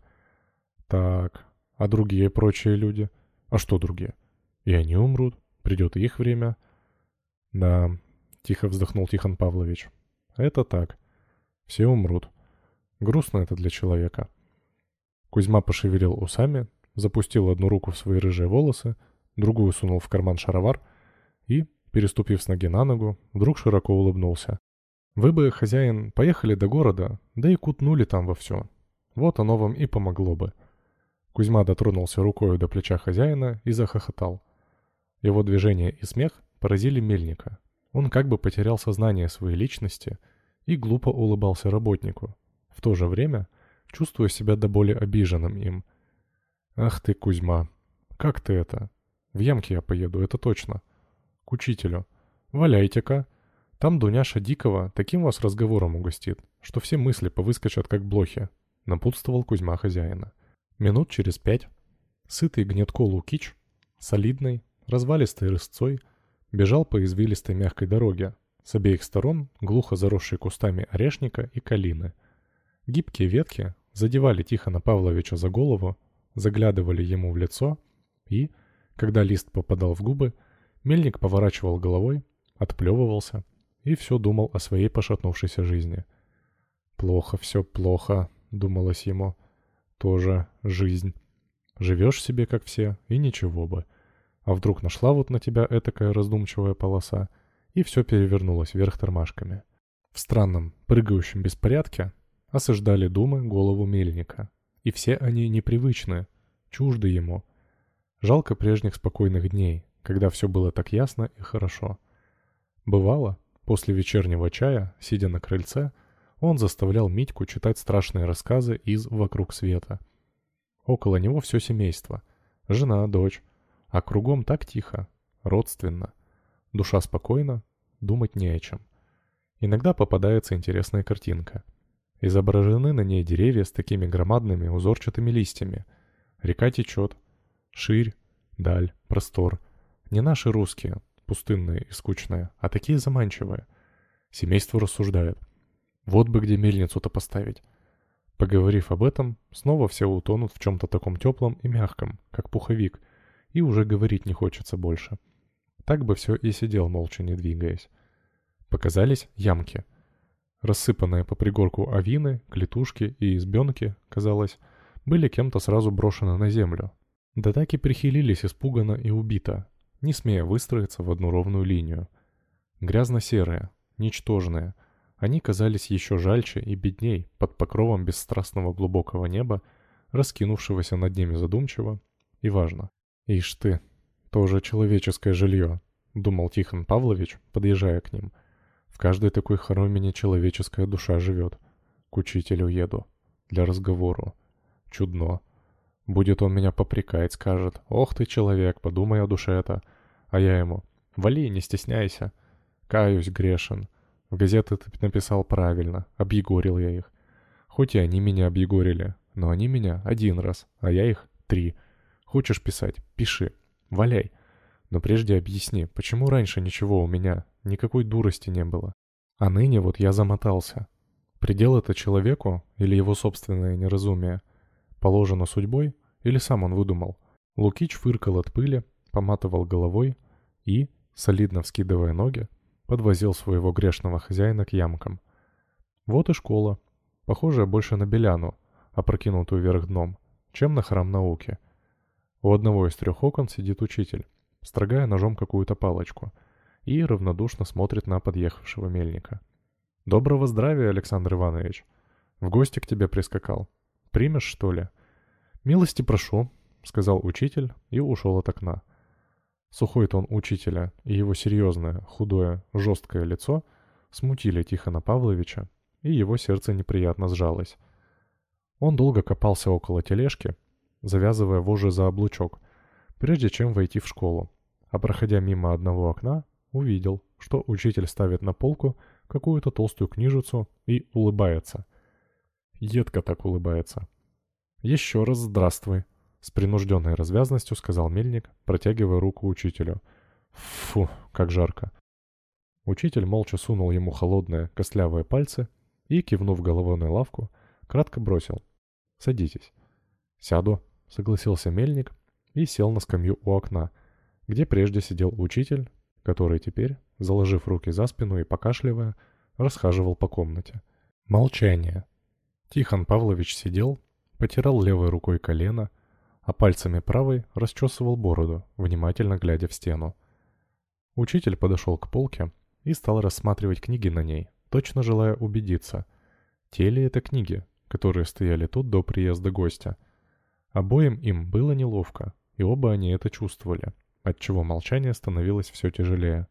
«Так, а другие прочие люди? А что другие? И они умрут. Придет их время». «Да», — тихо вздохнул Тихон Павлович. «Это так. Все умрут. Грустно это для человека». Кузьма пошевелил усами, запустил одну руку в свои рыжие волосы, другую сунул в карман шаровар и, переступив с ноги на ногу, вдруг широко улыбнулся. «Вы бы, хозяин, поехали до города, да и кутнули там во все. Вот оно вам и помогло бы». Кузьма дотронулся рукою до плеча хозяина и захохотал. Его движение и смех поразили мельника. Он как бы потерял сознание своей личности и глупо улыбался работнику, в то же время чувствуя себя до боли обиженным им. «Ах ты, Кузьма, как ты это? В ямке я поеду, это точно. К учителю. Валяйте-ка. Там Дуняша Дикова таким вас разговором угостит, что все мысли повыскочат как блохи», — напутствовал Кузьма хозяина. Минут через 5 сытый гнетко Лукич, солидный, развалистой рысцой, бежал по извилистой мягкой дороге, с обеих сторон глухо заросшей кустами орешника и калины. Гибкие ветки задевали Тихона Павловича за голову, заглядывали ему в лицо, и, когда лист попадал в губы, мельник поворачивал головой, отплевывался и все думал о своей пошатнувшейся жизни. «Плохо все, плохо», — думалось ему. «Тоже жизнь. Живешь себе, как все, и ничего бы. А вдруг нашла вот на тебя этакая раздумчивая полоса, и все перевернулось вверх тормашками». В странном, прыгающем беспорядке осаждали думы голову мельника. И все они непривычны, чужды ему. Жалко прежних спокойных дней, когда все было так ясно и хорошо. Бывало, после вечернего чая, сидя на крыльце, он заставлял Митьку читать страшные рассказы из «Вокруг света». Около него все семейство. Жена, дочь. А кругом так тихо, родственно. Душа спокойна, думать не о чем. Иногда попадается интересная картинка. Изображены на ней деревья с такими громадными узорчатыми листьями. Река течет. Ширь, даль, простор. Не наши русские, пустынные и скучные, а такие заманчивые. Семейство рассуждает. Вот бы где мельницу-то поставить. Поговорив об этом, снова все утонут в чем-то таком теплом и мягком, как пуховик, и уже говорить не хочется больше. Так бы все и сидел молча, не двигаясь. Показались ямки. Рассыпанные по пригорку авины, клетушки и избенки, казалось, были кем-то сразу брошены на землю. Да так и прихилились испуганно и убито, не смея выстроиться в одну ровную линию. Грязно-серые, ничтожные, они казались еще жальче и бедней под покровом бесстрастного глубокого неба, раскинувшегося над ними задумчиво и важно. «Ишь ты, тоже человеческое жилье», — думал Тихон Павлович, подъезжая к ним. «В каждой такой хоромине человеческая душа живет. К учителю еду. Для разговору. Чудно. Будет он меня попрекать, скажет: «Ох ты, человек, подумай о душе-то». А я ему: «Вали, не стесняйся». Каюсь, грешен. В газеты ты написал правильно, объегорил я их. Хоть и они меня объегорили, но они меня 1 раз, а я их 3. Хочешь писать? Пиши. Валяй. Но прежде объясни, почему раньше ничего у меня, никакой дурости не было. А ныне вот я замотался. Предел это человеку или его собственное неразумие? Положено судьбой или сам он выдумал? Лукич фыркал от пыли, поматывал головой и, солидно вскидывая ноги, подвозил своего грешного хозяина к ямкам. Вот и школа, похожая больше на Беляну, опрокинутую вверх дном, чем на храм науки. У одного из 3 окон сидит учитель, строгая ножом какую-то палочку, и равнодушно смотрит на подъехавшего мельника. «Доброго здравия, Александр Иванович! В гости к тебе прискакал. Примешь, что ли?» «Милости прошу», — сказал учитель и ушел от окна. Сухой тон учителя и его серьезное, худое, жесткое лицо смутили Тихона Павловича, и его сердце неприятно сжалось. Он долго копался около тележки, завязывая вожжи за облучок, прежде чем войти в школу, а проходя мимо одного окна, увидел, что учитель ставит на полку какую-то толстую книжицу и улыбается. Едко так улыбается. «Еще раз здравствуй», — с принужденной развязностью сказал мельник, протягивая руку учителю. «Фу, как жарко». Учитель молча сунул ему холодные, костлявые пальцы и, кивнув головой на лавку, кратко бросил: «Садитесь». «Сяду», — согласился мельник и сел на скамью у окна, где прежде сидел учитель, который теперь, заложив руки за спину и покашливая, расхаживал по комнате. Молчание. Тихон Павлович сидел, потирал левой рукой колено, а пальцами правой расчесывал бороду, внимательно глядя в стену. Учитель подошел к полке и стал рассматривать книги на ней, точно желая убедиться, те ли это книги, которые стояли тут до приезда гостя. Обоим им было неловко, и оба они это чувствовали, отчего молчание становилось все тяжелее.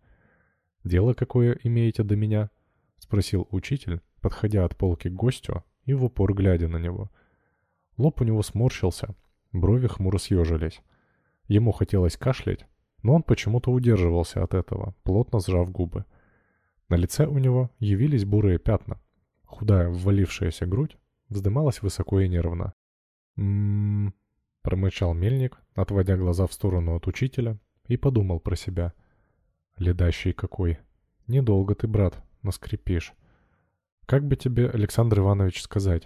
«Дело какое имеете до меня?» — спросил учитель, подходя от полки к гостю и в упор глядя на него. Лоб у него сморщился, брови хмуро съежились. Ему хотелось кашлять, но он почему-то удерживался от этого, плотно сжав губы. На лице у него явились бурые пятна. Худая, ввалившаяся грудь вздымалась высоко и нервно. «М-м-м», промычал мельник, отводя глаза в сторону от учителя, и подумал про себя. «Ледащий какой! Недолго ты, брат, наскрипишь. Как бы тебе, Александр Иванович, сказать?»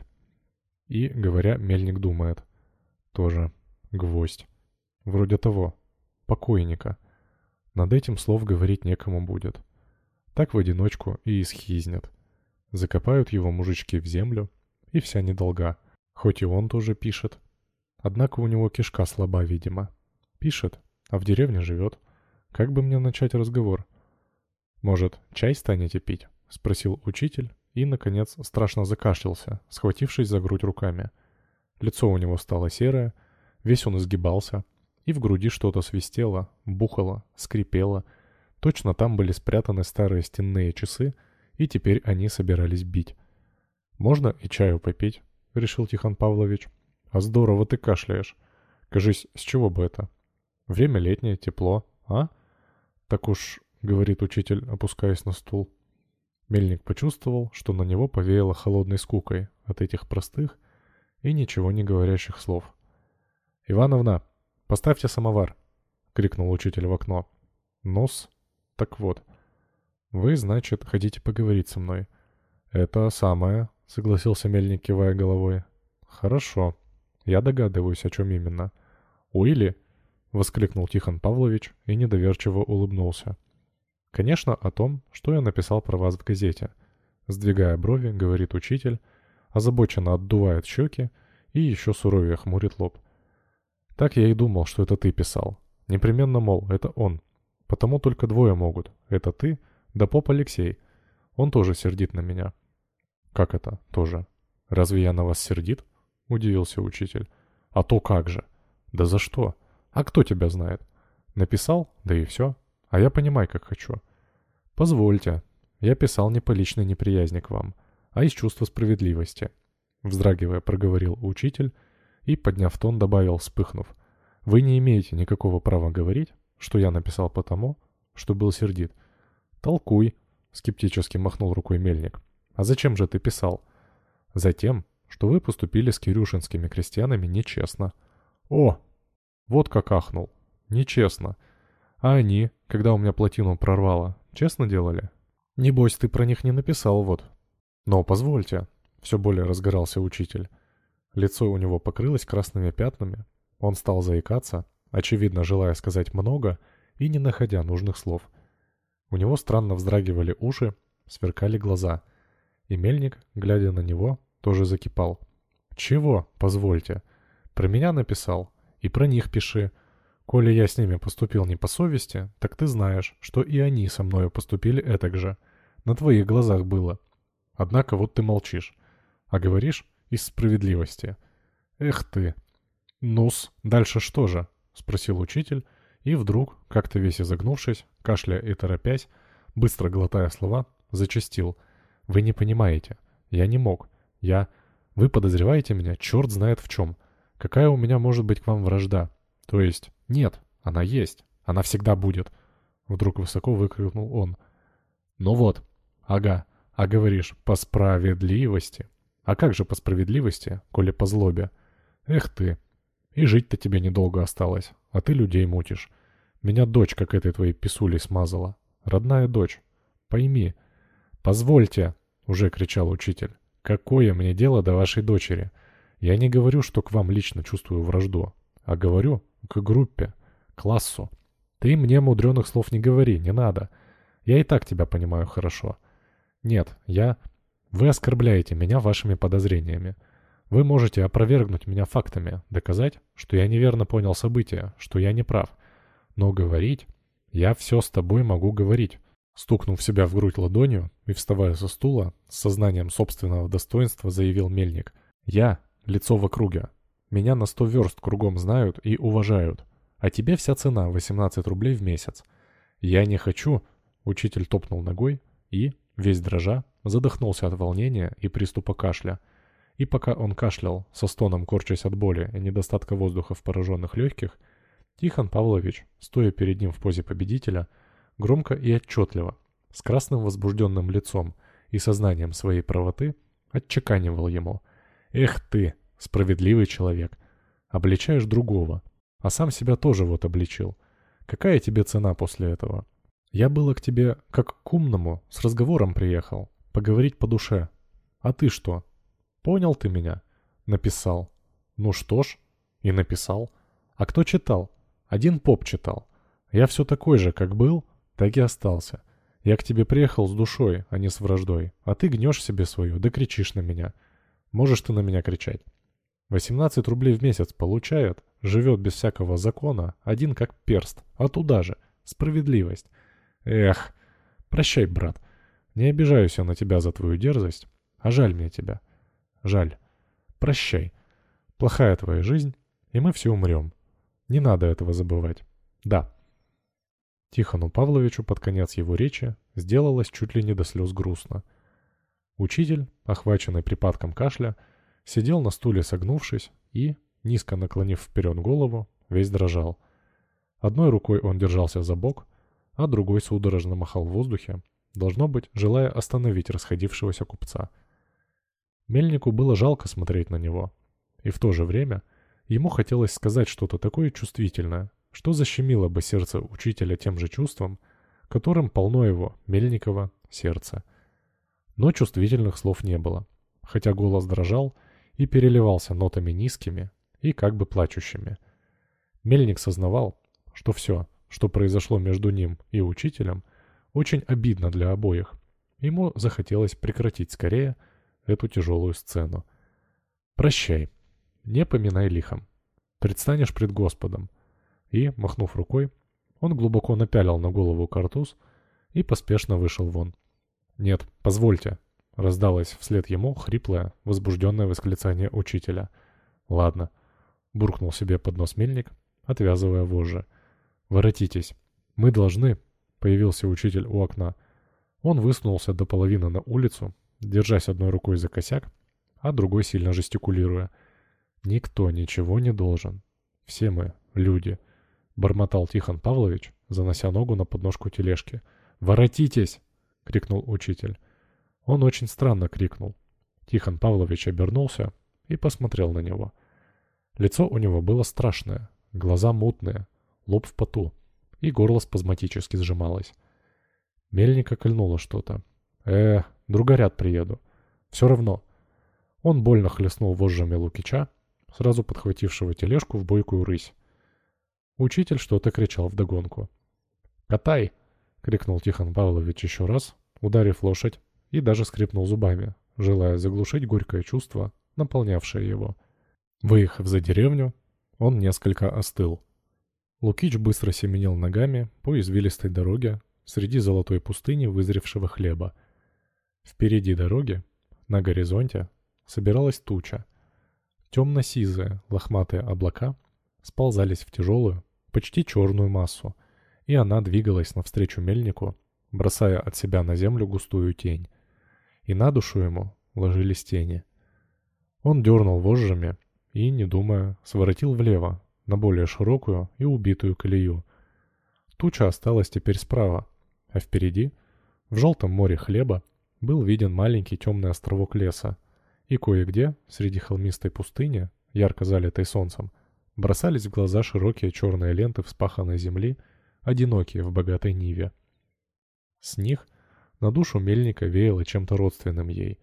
И, говоря, мельник думает. Тоже гвоздь. Вроде того. Покойника. Над этим слов говорить некому будет. Так в одиночку и исхизнет. Закопают его мужички в землю, и вся недолга. Хоть и он тоже пишет. Однако у него кишка слаба, видимо. Пишет, а в деревне живет. Как бы мне начать разговор? «Может, чай станете пить?» — спросил учитель. И, наконец, страшно закашлялся, схватившись за грудь руками. Лицо у него стало серое, весь он изгибался, и в груди что-то свистело, бухало, скрипело. Точно там были спрятаны старые стенные часы, и теперь они собирались бить. «Можно и чаю попить?» — решил Тихон Павлович. «А здорово ты кашляешь. Кажись, с чего бы это? Время летнее, тепло, а?» «Так уж», — говорит учитель, опускаясь на стул. Мельник почувствовал, что на него повеяло холодной скукой от этих простых и ничего не говорящих слов. «Ивановна, поставьте самовар!» — крикнул учитель в окно. «Нос? Так вот. Вы, значит, хотите поговорить со мной?» «Это самое», — согласился мельник, кивая головой. «Хорошо. Я догадываюсь, о чем именно». «Уили?» — воскликнул Тихон Павлович и недоверчиво улыбнулся. «Конечно, о том, что я написал про вас в газете». Сдвигая брови, говорит учитель, озабоченно отдувает щеки и еще суровее хмурит лоб. «Так я и думал, что это ты писал. Непременно, мол, это он. Потому только двое могут. Это ты, да поп Алексей. Он тоже сердит на меня». «Как это тоже? Разве я на вас сердит?» — удивился учитель. «А то как же? Да за что? А кто тебя знает? Написал, да и все. А я понимай, как хочу. Позвольте, я писал не по личной неприязни к вам, а из чувства справедливости», — вздрагивая проговорил учитель и, подняв тон, добавил, вспыхнув. «Вы не имеете никакого права говорить, что я написал потому, что был сердит». «Толкуй», — скептически махнул рукой Мельник. «А зачем же ты писал?» «Затем, что вы поступили с кирюшинскими крестьянами нечестно». «О, вот как ахнул. Нечестно. А они, когда у меня плотину прорвало, честно делали? Небось, ты про них не написал, вот». «Но позвольте», — все более разгорался учитель. Лицо у него покрылось красными пятнами. Он стал заикаться, очевидно, желая сказать много и не находя нужных слов. У него странно вздрагивали уши, сверкали глаза. И Мельник, глядя на него, тоже закипал. «Чего, позвольте? Про меня написал, и про них пиши. Коли я с ними поступил не по совести, так ты знаешь, что и они со мною поступили этак же. На твоих глазах было. Однако вот ты молчишь, а говоришь из справедливости. Эх ты!» «Ну-с, дальше что же?» — спросил учитель, и вдруг, как-то весь изогнувшись, кашляя и торопясь, быстро глотая слова, зачастил. «Вы не понимаете. Я не мог. Вы подозреваете меня, черт знает в чем. Какая у меня может быть к вам вражда? То есть, нет, она есть. Она всегда будет». Вдруг высоко выкрикнул он. «Ну вот. Ага. А говоришь, по справедливости. А как же по справедливости, коли по злобе? Эх ты. И жить-то тебе недолго осталось, а ты людей мутишь. Меня дочь, как этой твоей писулей, смазала. Родная дочь. Пойми». «Позвольте», — уже кричал учитель. «Какое мне дело до вашей дочери? Я не говорю, что к вам лично чувствую вражду, а говорю к группе, классу. Ты мне мудреных слов не говори, не надо. Я и так тебя понимаю хорошо. Нет, Вы оскорбляете меня вашими подозрениями. Вы можете опровергнуть меня фактами, доказать, что я неверно понял события, что я не прав. Но говорить... Я все с тобой могу говорить». Стукнув себя в грудь ладонью и вставая со стула, с сознанием собственного достоинства заявил Мельник. «Я — лицо в округе. Меня на 100 верст кругом знают и уважают. А тебе вся цена — 18 рублей в месяц. Я не хочу...» Учитель топнул ногой и, весь дрожа, задохнулся от волнения и приступа кашля. И пока он кашлял, со стоном корчась от боли и недостатка воздуха в пораженных легких, Тихон Павлович, стоя перед ним в позе победителя, громко и отчетливо, с красным возбужденным лицом и сознанием своей правоты, отчеканивал ему: «Эх ты, справедливый человек, обличаешь другого, а сам себя тоже вот обличил. Какая тебе цена после этого? Я было к тебе, как к умному, с разговором приехал, поговорить по душе. А ты что? Понял ты меня? Написал. Ну что ж, и написал. А кто читал? Один поп читал. Я все такой же, как был, так и остался. Я к тебе приехал с душой, а не с враждой, а ты гнешь себе свою, да кричишь на меня. Можешь ты на меня кричать. 18 рублей в месяц получает, живет без всякого закона, один как перст, а туда же, справедливость. Эх, прощай, брат, не обижаюсь я на тебя за твою дерзость, а жаль мне тебя. Жаль. Прощай. Плохая твоя жизнь, и мы все умрем. Не надо этого забывать. Да». Тихону Павловичу под конец его речи сделалось чуть ли не до слез грустно. Учитель, охваченный припадком кашля, сидел на стуле согнувшись и, низко наклонив вперед голову, весь дрожал. Одной рукой он держался за бок, а другой судорожно махал в воздухе, должно быть, желая остановить расходившегося купца. Мельнику было жалко смотреть на него, и в то же время ему хотелось сказать что-то такое чувствительное, что защемило бы сердце учителя тем же чувством, которым полно его, Мельникова, сердце. Но чувствительных слов не было, хотя голос дрожал и переливался нотами низкими и как бы плачущими. Мельник сознавал, что все, что произошло между ним и учителем, очень обидно для обоих. Ему захотелось прекратить скорее эту тяжелую сцену. «Прощай, не поминай лихом. Предстанешь пред Господом». И, махнув рукой, он глубоко напялил на голову картуз и поспешно вышел вон. «Нет, позвольте», — раздалось вслед ему хриплое, возбужденное восклицание учителя. «Ладно», — буркнул себе под нос Мельник, отвязывая вожжи. «Воротитесь. Мы должны», — появился учитель у окна. Он высунулся до половины на улицу, держась одной рукой за косяк, а другой сильно жестикулируя. «Никто ничего не должен. Все мы люди», — бормотал Тихон Павлович, занося ногу на подножку тележки. «Воротитесь!» — крикнул учитель. Он очень странно крикнул. Тихон Павлович обернулся и посмотрел на него. Лицо у него было страшное, глаза мутные, лоб в поту, и горло спазматически сжималось. Мельника кольнуло что-то. Другоряд приеду. Все равно». Он больно хлестнул вожжами Лукича, сразу подхватившего тележку в бойкую рысь. Учитель что-то кричал вдогонку. «Катай!» — крикнул Тихон Павлович еще раз, ударив лошадь, и даже скрипнул зубами, желая заглушить горькое чувство, наполнявшее его. Выехав за деревню, он несколько остыл. Лукич быстро семенил ногами по извилистой дороге среди золотой пустыни вызревшего хлеба. Впереди дороги, на горизонте, собиралась туча. Темно-сизые, лохматые облака сползались в тяжелую, почти черную массу, и она двигалась навстречу мельнику, бросая от себя на землю густую тень. И на душу ему ложились тени. Он дернул вожжами и, не думая, своротил влево, на более широкую и убитую колею. Туча осталась теперь справа, а впереди, в желтом море хлеба, был виден маленький темный островок леса, и кое-где, среди холмистой пустыни, ярко залитой солнцем, бросались в глаза широкие черные ленты вспаханной земли, одинокие в богатой ниве. С них на душу мельника веяло чем-то родственным ей.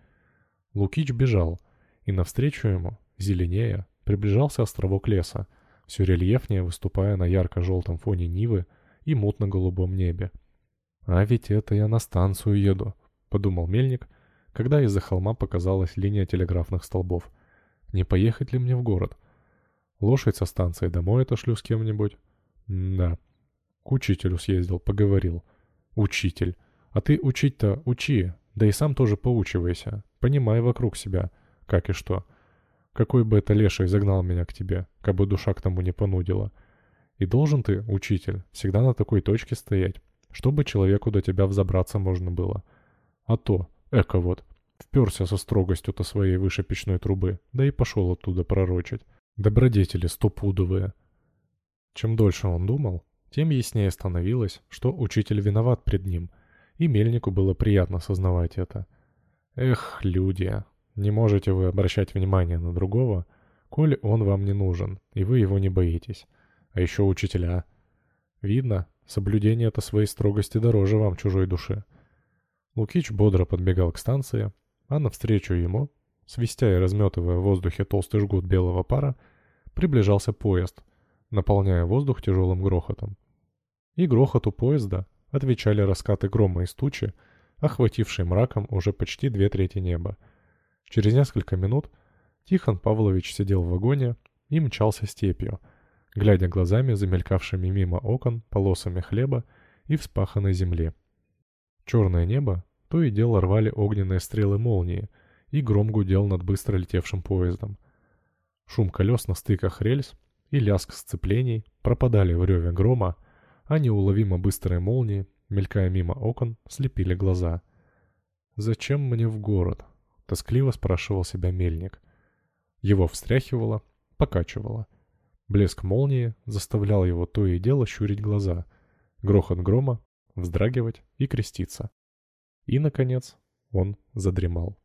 Лукич бежал, и навстречу ему, зеленея, приближался островок леса, все рельефнее выступая на ярко-желтом фоне нивы и мутно-голубом небе. «А ведь это я на станцию еду», — подумал мельник, когда из-за холма показалась линия телеграфных столбов. «Не поехать ли мне в город? Лошадь со станции домой отошлю с кем-нибудь? Да. К учителю съездил, поговорил. Учитель. А ты учить-то учи, да и сам тоже поучивайся. Понимай вокруг себя, как и что. Какой бы это леший загнал меня к тебе, кабы душа к тому не понудила. И должен ты, учитель, всегда на такой точке стоять, чтобы человеку до тебя взобраться можно было. А то, эко вот, вперся со строгостью-то своей выше печной трубы, да и пошел оттуда пророчить. Добродетели стопудовые». Чем дольше он думал, тем яснее становилось, что учитель виноват пред ним, и мельнику было приятно сознавать это. «Эх, люди, не можете вы обращать внимание на другого, коли он вам не нужен, и вы его не боитесь. А еще учителя. Видно, соблюдение-то своей строгости дороже вам чужой души». Лукич бодро подбегал к станции, а навстречу ему, свистя и разметывая в воздухе толстый жгут белого пара, приближался поезд, наполняя воздух тяжелым грохотом. И грохоту поезда отвечали раскаты грома из тучи, охватившей мраком уже почти 2/3 неба. Через несколько минут Тихон Павлович сидел в вагоне и мчался степью, глядя глазами замелькавшими мимо окон полосами хлеба и вспаханной земли. Черное небо то и дело рвали огненные стрелы молнии, и гром гудел над быстро летевшим поездом. Шум колес на стыках рельс и лязг сцеплений пропадали в реве грома, а неуловимо быстрые молнии, мелькая мимо окон, слепили глаза. «Зачем мне в город?» — тоскливо спрашивал себя мельник. Его встряхивало, покачивало. Блеск молнии заставлял его то и дело щурить глаза, грохот грома вздрагивать и креститься. И, наконец, он задремал.